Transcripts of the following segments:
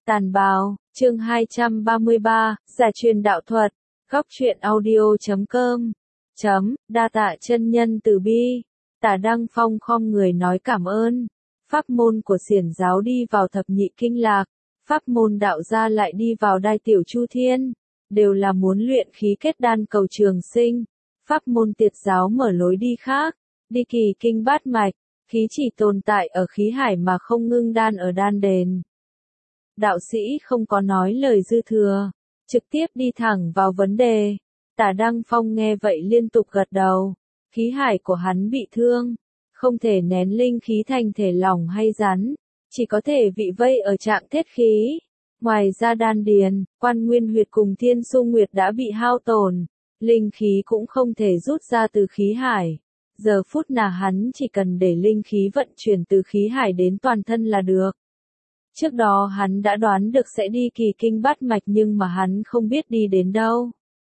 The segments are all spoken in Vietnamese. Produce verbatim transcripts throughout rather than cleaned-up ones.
Tàn bào, chương hai trăm ba mươi ba, giả truyền đạo thuật, góc truyện audio chấm com, chấm, đa tạ chân nhân từ bi. Tả Đăng Phong khom người nói cảm ơn. Pháp môn của xiển giáo đi vào thập nhị kinh lạc, pháp môn đạo gia lại đi vào đai tiểu chu thiên, đều là muốn luyện khí kết đan cầu trường sinh. Pháp môn tiệt giáo mở lối đi khác, đi kỳ kinh bát mạch, khí chỉ tồn tại ở khí hải mà không ngưng đan ở đan đền. Đạo sĩ không có nói lời dư thừa, trực tiếp đi thẳng vào vấn đề. Tả Đăng Phong nghe vậy liên tục gật đầu. Khí hải của hắn bị thương, không thể nén linh khí thành thể lỏng hay rắn, chỉ có thể vị vây ở trạng thiết khí. Ngoài ra đan điền, quan nguyên huyệt cùng thiên su nguyệt đã bị hao tổn, linh khí cũng không thể rút ra từ khí hải. Giờ phút nào hắn chỉ cần để linh khí vận chuyển từ khí hải đến toàn thân là được. Trước đó hắn đã đoán được sẽ đi kỳ kinh bát mạch nhưng mà hắn không biết đi đến đâu.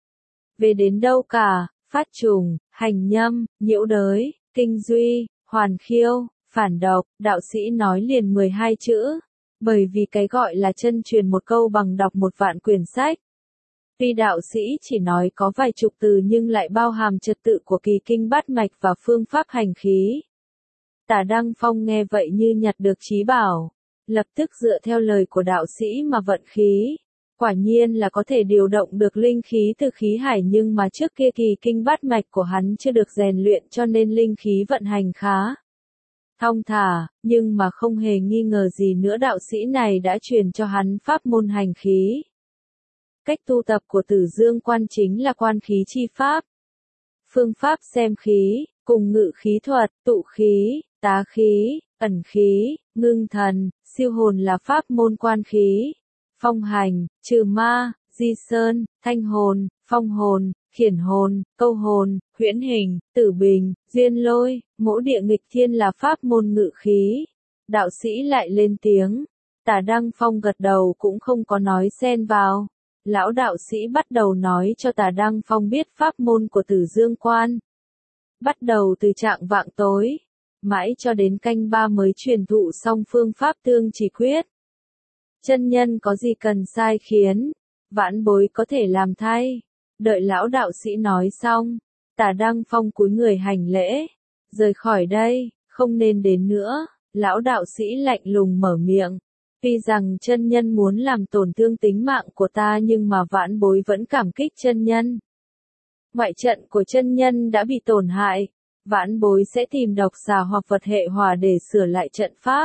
Về đến đâu cả, phát trùng, hành nhâm, nhiễu đới, kinh duy, hoàn khiêu, phản độc, đạo sĩ nói liền mười hai chữ. Bởi vì cái gọi là chân truyền một câu bằng đọc một vạn quyển sách. Tuy đạo sĩ chỉ nói có vài chục từ nhưng lại bao hàm trật tự của kỳ kinh bát mạch và phương pháp hành khí. Tả Đăng Phong nghe vậy như nhặt được trí bảo, lập tức dựa theo lời của đạo sĩ mà vận khí. Quả nhiên là có thể điều động được linh khí từ khí hải nhưng mà trước kia kỳ kinh bát mạch của hắn chưa được rèn luyện cho nên linh khí vận hành khá thong thả, nhưng mà không hề nghi ngờ gì nữa đạo sĩ này đã truyền cho hắn pháp môn hành khí. Cách tu tập của Tử Dương Quan chính là quan khí chi pháp. Phương pháp xem khí, cùng ngự khí thuật, tụ khí, tá khí, ẩn khí, ngưng thần, siêu hồn là pháp môn quan khí. Phong hành, trừ ma, di sơn, thanh hồn, phong hồn, khiển hồn, câu hồn, huyễn hình, tử bình, duyên lôi, ngũ địa nghịch thiên là pháp môn ngự khí. Đạo sĩ lại lên tiếng. Tả Đăng Phong gật đầu cũng không có nói xen vào. Lão đạo sĩ bắt đầu nói cho Tả Đăng Phong biết pháp môn của Tử Dương Quan. Bắt đầu từ trạng vạng tối, mãi cho đến canh ba mới truyền thụ xong phương pháp tương chỉ quyết. Chân nhân có gì cần sai khiến, vãn bối có thể làm thay. Đợi lão đạo sĩ nói xong, Tả Đăng Phong cúi người hành lễ, rời khỏi đây, không nên đến nữa. Lão đạo sĩ lạnh lùng mở miệng. Tuy rằng chân nhân muốn làm tổn thương tính mạng của ta nhưng mà vãn bối vẫn cảm kích chân nhân. Ngoại trận của chân nhân đã bị tổn hại, vãn bối sẽ tìm độc xà hoặc vật hệ hỏa để sửa lại trận pháp.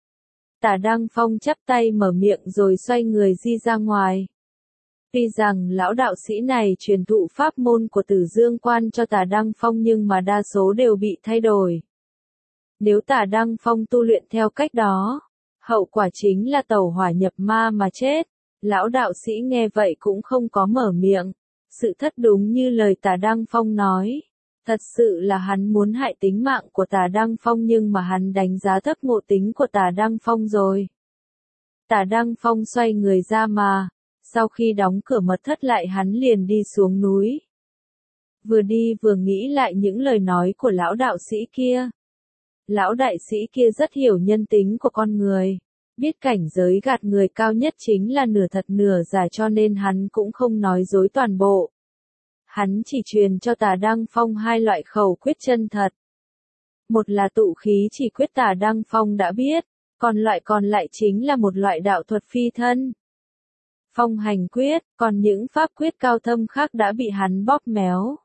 Tả Đăng Phong chắp tay mở miệng rồi xoay người di ra ngoài. Tuy rằng lão đạo sĩ này truyền thụ pháp môn của Tử Dương Quan cho Tả Đăng Phong nhưng mà đa số đều bị thay đổi. Nếu Tả Đăng Phong tu luyện theo cách đó, hậu quả chính là tẩu hỏa nhập ma mà chết. Lão đạo sĩ nghe vậy cũng không có mở miệng. Sự thật đúng như lời Tả Đăng Phong nói. Thật sự là hắn muốn hại tính mạng của Tả Đăng Phong nhưng mà hắn đánh giá thấp ngộ tính của Tả Đăng Phong rồi. Tả Đăng Phong xoay người ra mà. Sau khi đóng cửa mật thất lại hắn liền đi xuống núi. Vừa đi vừa nghĩ lại những lời nói của lão đạo sĩ kia. Lão đại sĩ kia rất hiểu nhân tính của con người. Biết cảnh giới gạt người cao nhất chính là nửa thật nửa giả cho nên hắn cũng không nói dối toàn bộ. Hắn chỉ truyền cho Tả Đăng Phong hai loại khẩu quyết chân thật. Một là tụ khí chỉ quyết Tả Đăng Phong đã biết, còn loại còn lại chính là một loại đạo thuật phi thân. Phong hành quyết, còn những pháp quyết cao thâm khác đã bị hắn bóp méo.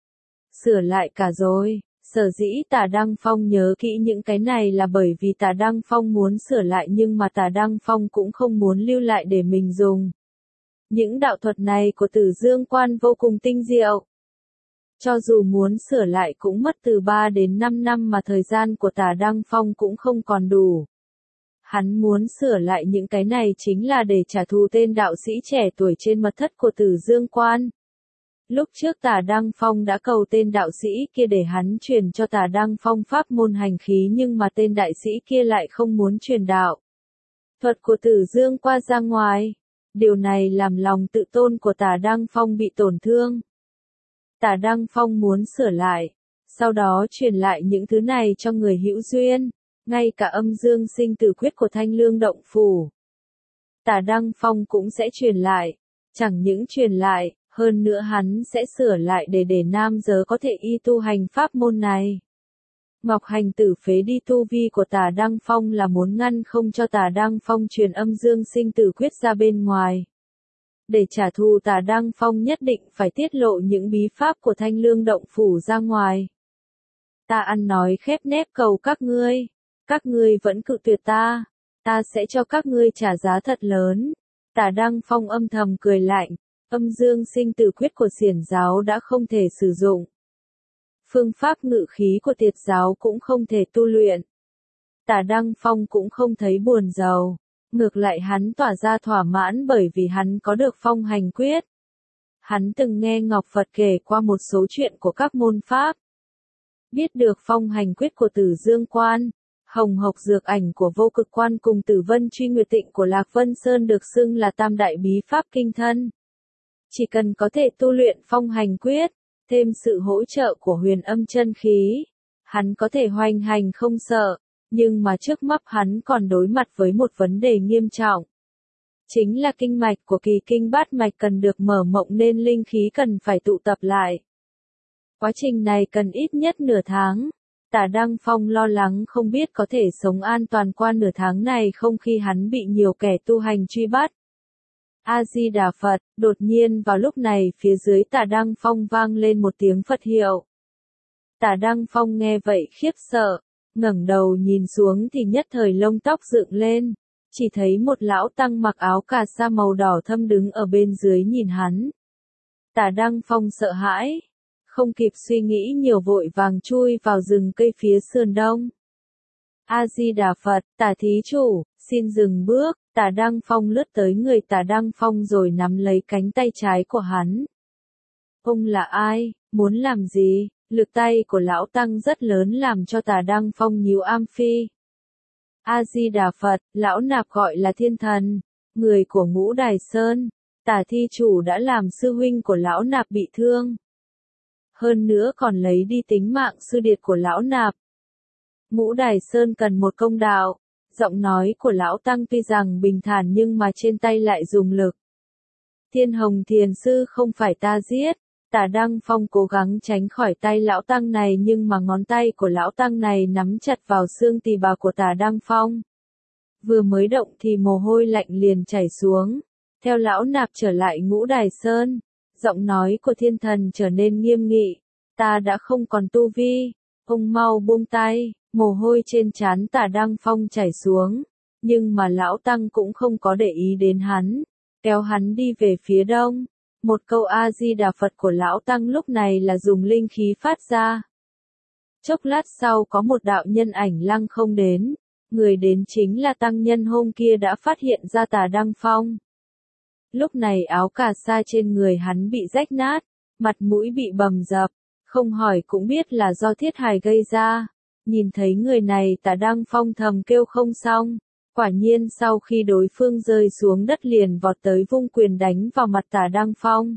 Sửa lại cả rồi. Sở dĩ Tả Đăng Phong nhớ kỹ những cái này là bởi vì Tả Đăng Phong muốn sửa lại nhưng mà Tả Đăng Phong cũng không muốn lưu lại để mình dùng. Những đạo thuật này của Tử Dương Quan vô cùng tinh diệu. Cho dù muốn sửa lại cũng mất từ ba đến năm năm mà thời gian của Tả Đăng Phong cũng không còn đủ. Hắn muốn sửa lại những cái này chính là để trả thù tên đạo sĩ trẻ tuổi trên mật thất của Tử Dương Quan. Lúc trước Tả Đăng Phong đã cầu tên đạo sĩ kia để hắn truyền cho Tả Đăng Phong pháp môn hành khí nhưng mà tên đại sĩ kia lại không muốn truyền đạo thuật của Tử Dương qua ra ngoài. Điều này làm lòng tự tôn của Tả Đăng Phong bị tổn thương. Tả Đăng Phong muốn sửa lại, sau đó truyền lại những thứ này cho người hữu duyên, ngay cả âm dương sinh tử quyết của Thanh Lương Động Phủ. Tả Đăng Phong cũng sẽ truyền lại. Chẳng những truyền lại, hơn nữa hắn sẽ sửa lại để để nam giới có thể y tu hành pháp môn này. Ngọc Hành Tử phế đi tu vi của Tả Đăng Phong là muốn ngăn không cho Tả Đăng Phong truyền âm dương sinh tử quyết ra bên ngoài. Để trả thù Tả Đăng Phong nhất định phải tiết lộ những bí pháp của Thanh Lương Động Phủ ra ngoài. Ta ăn nói khép nép cầu các ngươi, các ngươi vẫn cự tuyệt ta, ta sẽ cho các ngươi trả giá thật lớn. Tả Đăng Phong âm thầm cười lạnh, âm dương sinh tử quyết của xiển giáo đã không thể sử dụng. Phương pháp ngự khí của tiệt giáo cũng không thể tu luyện. Tả Đăng Phong cũng không thấy buồn rầu, ngược lại hắn tỏa ra thỏa mãn bởi vì hắn có được phong hành quyết. Hắn từng nghe Ngọc Phật kể qua một số chuyện của các môn pháp. Biết được phong hành quyết của Tử Dương Quan, Hồng Hộc Dược Ảnh của Vô Cực Quan cùng Tử Vân Truy Nguyệt Tịnh của Lạc Vân Sơn được xưng là tam đại bí pháp kinh thân. Chỉ cần có thể tu luyện phong hành quyết, thêm sự hỗ trợ của huyền âm chân khí, hắn có thể hoành hành không sợ, nhưng mà trước mắt hắn còn đối mặt với một vấn đề nghiêm trọng. Chính là kinh mạch của kỳ kinh bát mạch cần được mở mộng nên linh khí cần phải tụ tập lại. Quá trình này cần ít nhất nửa tháng. Tả Đăng Phong lo lắng không biết có thể sống an toàn qua nửa tháng này không khi hắn bị nhiều kẻ tu hành truy bắt. A-di-đà Phật, đột nhiên vào lúc này phía dưới Tả Đăng Phong vang lên một tiếng Phật hiệu. Tả Đăng Phong nghe vậy khiếp sợ, ngẩng đầu nhìn xuống thì nhất thời lông tóc dựng lên, chỉ thấy một lão tăng mặc áo cà sa màu đỏ thâm đứng ở bên dưới nhìn hắn. Tả Đăng Phong sợ hãi, không kịp suy nghĩ nhiều vội vàng chui vào rừng cây phía sườn đông. A-di-đà Phật, Tả thí chủ, xin dừng bước. Tả Đăng Phong lướt tới người Tả Đăng Phong rồi nắm lấy cánh tay trái của hắn. Ông là ai, muốn làm gì? Lực tay của lão tăng rất lớn làm cho Tả Đăng Phong nhíu am phi. A-di-đà Phật, lão nạp gọi là Thiên Thần, người của Ngũ Đài Sơn. Tả thi chủ đã làm sư huynh của lão nạp bị thương. Hơn nữa còn lấy đi tính mạng sư điệt của lão nạp. Ngũ Đài Sơn cần một công đạo. Giọng nói của lão tăng tuy rằng bình thản nhưng mà trên tay lại dùng lực. Thiên Hồng Thiền Sư không phải ta giết. Tả Đăng Phong cố gắng tránh khỏi tay lão tăng này nhưng mà ngón tay của lão tăng này nắm chặt vào xương tỳ bà của Tả Đăng Phong. Vừa mới động thì mồ hôi lạnh liền chảy xuống. Theo lão nạp trở lại Ngũ Đài Sơn, giọng nói của Thiên Thần trở nên nghiêm nghị. Ta đã không còn tu vi, ông mau buông tay. Mồ hôi trên trán Tả Đăng Phong chảy xuống, nhưng mà lão tăng cũng không có để ý đến hắn, kéo hắn đi về phía đông. Một câu A-di-đà Phật của lão tăng lúc này là dùng linh khí phát ra. Chốc lát sau có một đạo nhân ảnh lăng không đến, người đến chính là tăng nhân hôm kia đã phát hiện ra Tả Đăng Phong. Lúc này áo cà sa trên người hắn bị rách nát, mặt mũi bị bầm dập, không hỏi cũng biết là do thiết hài gây ra. Nhìn thấy người này Tả Đăng Phong thầm kêu không xong, quả nhiên sau khi đối phương rơi xuống đất liền vọt tới vung quyền đánh vào mặt Tả Đăng Phong.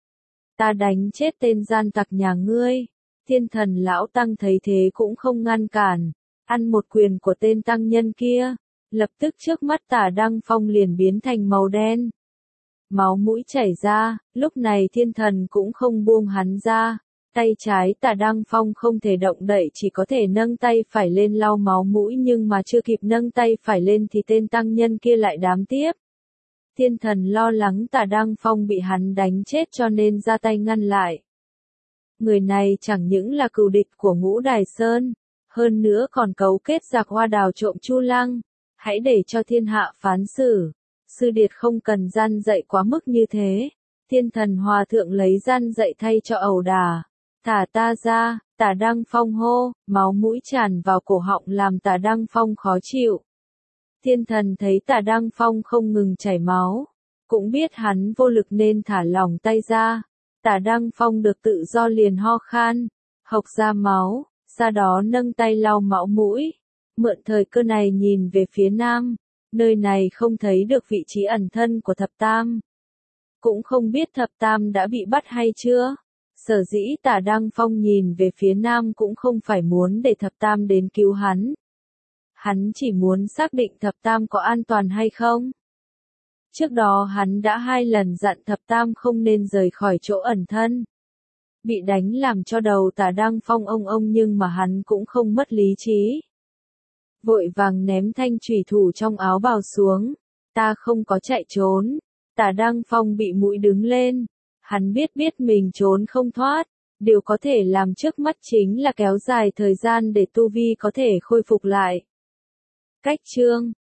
Ta đánh chết tên gian tặc nhà ngươi. Thiên Thần lão tăng thấy thế cũng không ngăn cản, ăn một quyền của tên tăng nhân kia, lập tức trước mắt Tả Đăng Phong liền biến thành màu đen. Máu mũi chảy ra, lúc này Thiên Thần cũng không buông hắn ra. Tay trái Tả Đăng Phong không thể động đậy chỉ có thể nâng tay phải lên lau máu mũi nhưng mà chưa kịp nâng tay phải lên thì tên tăng nhân kia lại đám tiếp. Thiên Thần lo lắng Tả Đăng Phong bị hắn đánh chết cho nên ra tay ngăn lại. Người này chẳng những là cừu địch của Ngũ Đài Sơn, hơn nữa còn cấu kết giặc Hoa Đào trộm Chu Lăng. Hãy để cho thiên hạ phán xử. Sư điệt không cần gian dạy quá mức như thế. Thiên Thần Hòa Thượng lấy gian dạy thay cho ẩu đả. Thả ta ra, Tả Đăng Phong hô, máu mũi tràn vào cổ họng làm Tả Đăng Phong khó chịu. Thiên Thần thấy Tả Đăng Phong không ngừng chảy máu, cũng biết hắn vô lực nên thả lỏng tay ra. Tả Đăng Phong được tự do liền ho khan, hộc ra máu, sau đó nâng tay lau máu mũi, mượn thời cơ này nhìn về phía nam, nơi này không thấy được vị trí ẩn thân của Thập Tam. Cũng không biết Thập Tam đã bị bắt hay chưa. Sở dĩ Tả Đăng Phong nhìn về phía nam cũng không phải muốn để Thập Tam đến cứu hắn. Hắn chỉ muốn xác định Thập Tam có an toàn hay không. Trước đó hắn đã hai lần dặn thập tam không nên rời khỏi chỗ ẩn thân. Bị đánh làm cho đầu Tả Đăng Phong ông ông nhưng mà hắn cũng không mất lý trí. Vội vàng ném thanh chủy thủ trong áo bào xuống. Ta không có chạy trốn. Tả Đăng Phong bị mũi đứng lên. Hắn biết biết mình trốn không thoát. Điều có thể làm trước mắt chính là kéo dài thời gian để tu vi có thể khôi phục lại. Cách chương